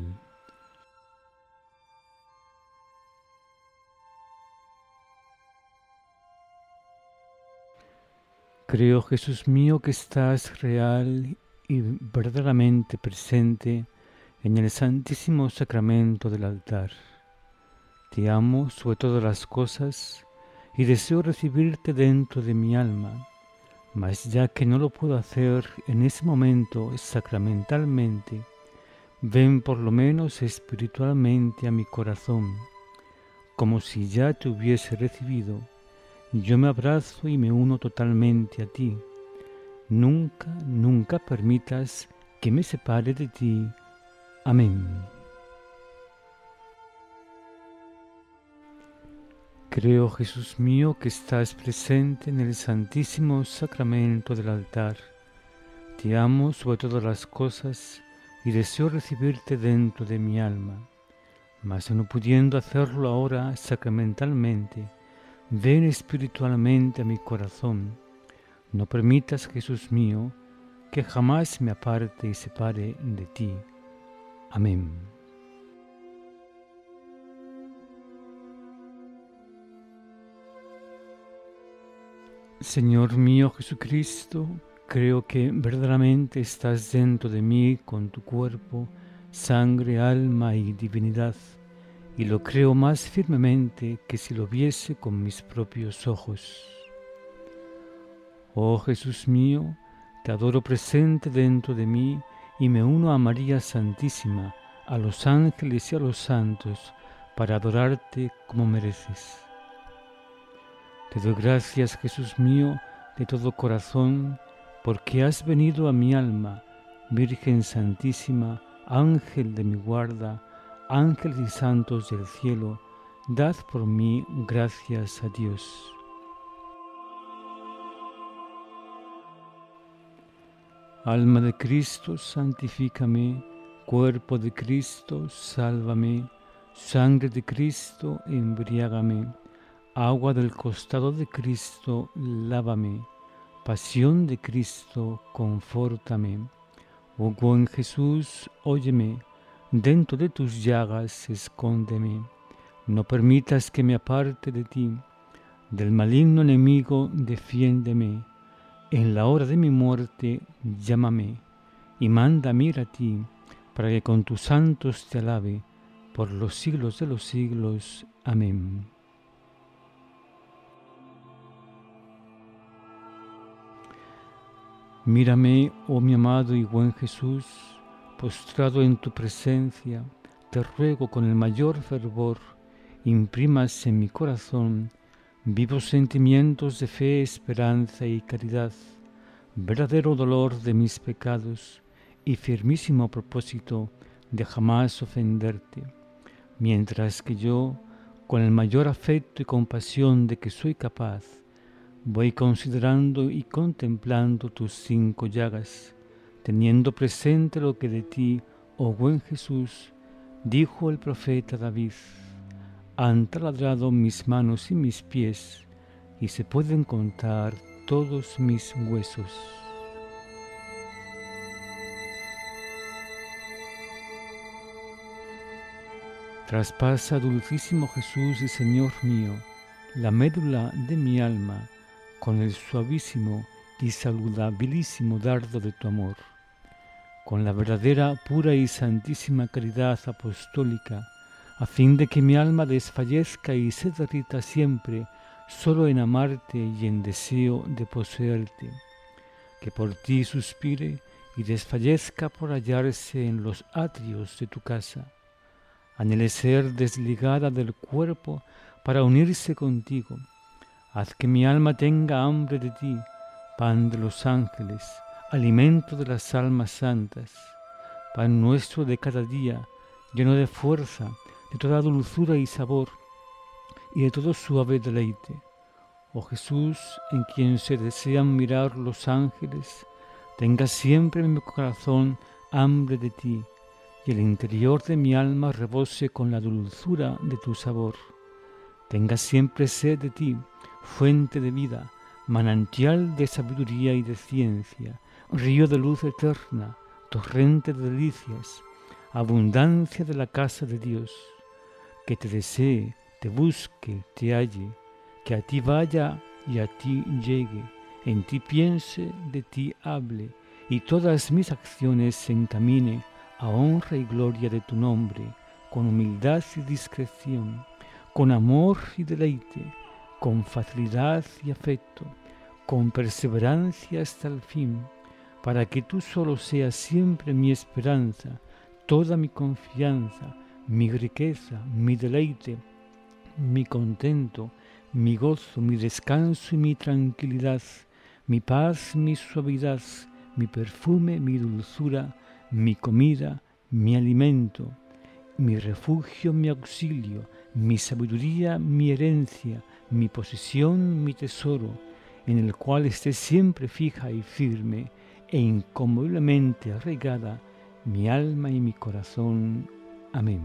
Creo, Jesús mío, que estás real y verdaderamente presente en el santísimo sacramento del altar. Te amo sobre todas las cosas y deseo recibirte dentro de mi alma, mas ya que no lo puedo hacer en ese momento sacramentalmente, ven por lo menos espiritualmente a mi corazón, como si ya te hubiese recibido. Yo me abrazo y me uno totalmente a ti. Nunca, nunca permitas que me separe de ti. Amén. Creo, Jesús mío, que estás presente en el santísimo sacramento del altar. Te amo sobre todas las cosas y deseo recibirte dentro de mi alma. Mas no pudiendo hacerlo ahora sacramentalmente, ven espiritualmente a mi corazón. No permitas, Jesús mío, que jamás me aparte y separe de ti. Amén. Señor mío Jesucristo, creo que verdaderamente estás dentro de mí con tu cuerpo, sangre, alma y divinidad, y lo creo más firmemente que si lo viese con mis propios ojos. Oh Jesús mío, te adoro presente dentro de mí y me uno a María Santísima, a los ángeles y a los santos, para adorarte como mereces. Te doy gracias, Jesús mío, de todo corazón, porque has venido a mi alma, Virgen Santísima, Ángel de mi guarda, ángeles y santos del cielo, dad por mí gracias a Dios. Alma de Cristo, santifícame, cuerpo de Cristo, sálvame, sangre de Cristo, embriágame, agua del costado de Cristo, lávame, pasión de Cristo, confórtame. Oh buen Jesús, óyeme, dentro de tus llagas escóndeme, no permitas que me aparte de ti, del maligno enemigo defiéndeme, en la hora de mi muerte llámame, y mándame ir a ti, para que con tus santos te alabe, por los siglos de los siglos. Amén. Mírame, oh mi amado y buen Jesús, postrado en tu presencia, te ruego con el mayor fervor, imprimas en mi corazón vivos sentimientos de fe, esperanza y caridad, verdadero dolor de mis pecados, y firmísimo propósito de jamás ofenderte, mientras que yo, con el mayor afecto y compasión de que soy capaz, voy considerando y contemplando tus cinco llagas, teniendo presente lo que de ti, oh buen Jesús, dijo el profeta David: han taladrado mis manos y mis pies, y se pueden contar todos mis huesos. Traspasa, dulcísimo Jesús y Señor mío, la médula de mi alma con el suavísimo y saludabilísimo dardo de tu amor, con la verdadera, pura y santísima caridad apostólica, a fin de que mi alma desfallezca y se derrita siempre solo en amarte y en deseo de poseerte, que por ti suspire y desfallezca por hallarse en los atrios de tu casa. Anhele ser desligada del cuerpo para unirse contigo. Haz que mi alma tenga hambre de ti, pan de los ángeles, alimento de las almas santas, pan nuestro de cada día, lleno de fuerza, de toda dulzura y sabor, y de todo suave deleite. Oh Jesús, en quien se desean mirar los ángeles, tenga siempre en mi corazón hambre de ti, y el interior de mi alma rebose con la dulzura de tu sabor. Tenga siempre sed de ti, fuente de vida, manantial de sabiduría y de ciencia, río de luz eterna, torrente de delicias, abundancia de la casa de Dios. Que te desee, te busque, te halle, que a ti vaya y a ti llegue, en ti piense, de ti hable, y todas mis acciones se encamine a honra y gloria de tu nombre, con humildad y discreción, con amor y deleite, con facilidad y afecto, con perseverancia hasta el fin, para que tú solo seas siempre mi esperanza, toda mi confianza, mi riqueza, mi deleite, mi contento, mi gozo, mi descanso y mi tranquilidad, mi paz, mi suavidad, mi perfume, mi dulzura, mi comida, mi alimento, mi refugio, mi auxilio, mi sabiduría, mi herencia, mi posesión, mi tesoro, en el cual esté siempre fija y firme e inconmoviblemente arraigada mi alma y mi corazón. Amén.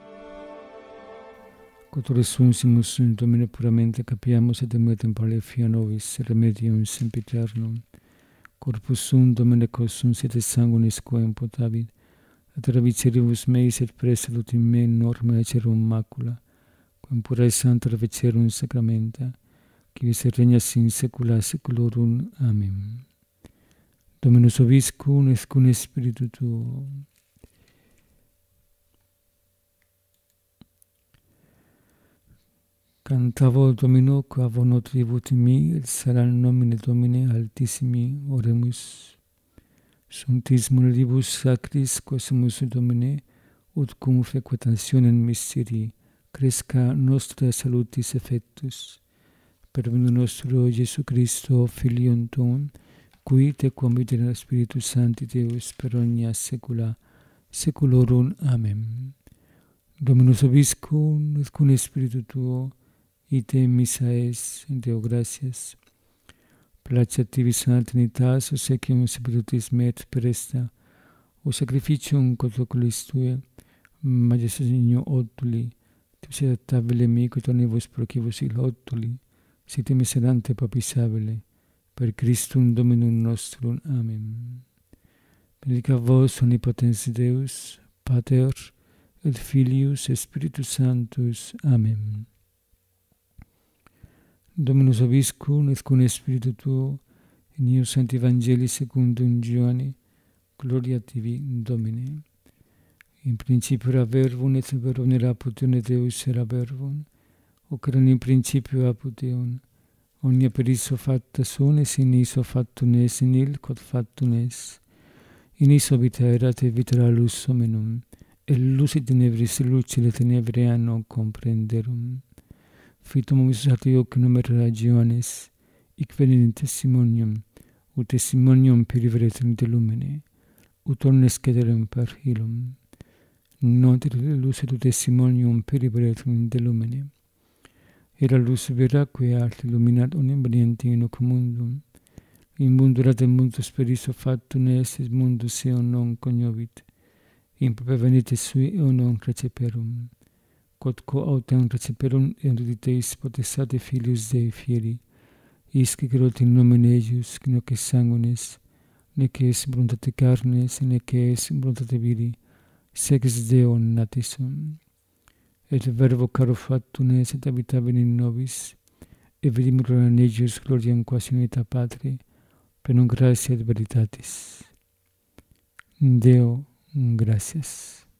Quod sunsimus Domine puramente capiamus et emue temporale fia nobis remedium sempiternum. Corpus sum Domine quos et sanguinis quoem potavit, et reviceribus meis et presalut in me norma ecerum macula, quem pura et santa revicerum sacramenta, qui vis regnas in saecula saeculorum. Amen. Dominus vobiscum et cum spiritu tuo. Cantavo Domino quavo non tribut in mi, et sarà nomine Domine altissimi oremus. Sanctis mulieribus sacris quaesumus Domine, ut cum frequentationem mysteri cresca nostra salutis effectus. Per vino nostro Gesù Cristo, Filium tuum, qui te convitera Spiritus Sancti Deus per omnia saecula saeculorum. Amen. Dominus vobiscum et cum spiritu tuo, ite missa es, Deo gratias. Placet tibi sana Trinitas, obsequium sapientis met per esta, o sacrificium quod oculis tue, majestas igno otuli, tibus et tabile mi, quod omnibus procibus il otuli, site miserante papisabile, per Christum Dominum nostrum. Amen. Benedica vos omnipotens Deus, Pater, et Filius, et Spiritus Sanctus. Amen. Dominus vobiscum et cum spiritu tuo, in ius sancti Evangelii secundum Ioanne, gloria tibi, Domine. In principio era verbum, et verbum era apud Deus era verbum, hoc erat in principio apud Deum. Omnia per iso facta sunt, et in iso factum est, in il quod factum est. In iso vita erat, et vita era lux hominum, et lux et tenebris lucide tenebrae non comprenderum. Fitum hominis atio que nomen Ioannes, hic venit in testimonium, ut testimonium periveret in de lumine. ut omnes cederem per hilum, noter luce tu testimonium periberetum de lumine. Era luz veraque art illuminat omnium varianti in hoc mundum, in mundo rat mundus periso factum est mundus eo non cognovit, in venite sui eo non receperum, quod quo autem receperum erudites potestate filius Dei fieri, isque gerot in nomen eius, nec est sanguinis, nec est voluntate carnes, nec est voluntate viri, sec ex Deo natis sum. Et verbo caro factum est et habitavi in nobis, et vidimur in eius gloriam quasi unita Patri, per non gratia et veritatis. Deo, gracias.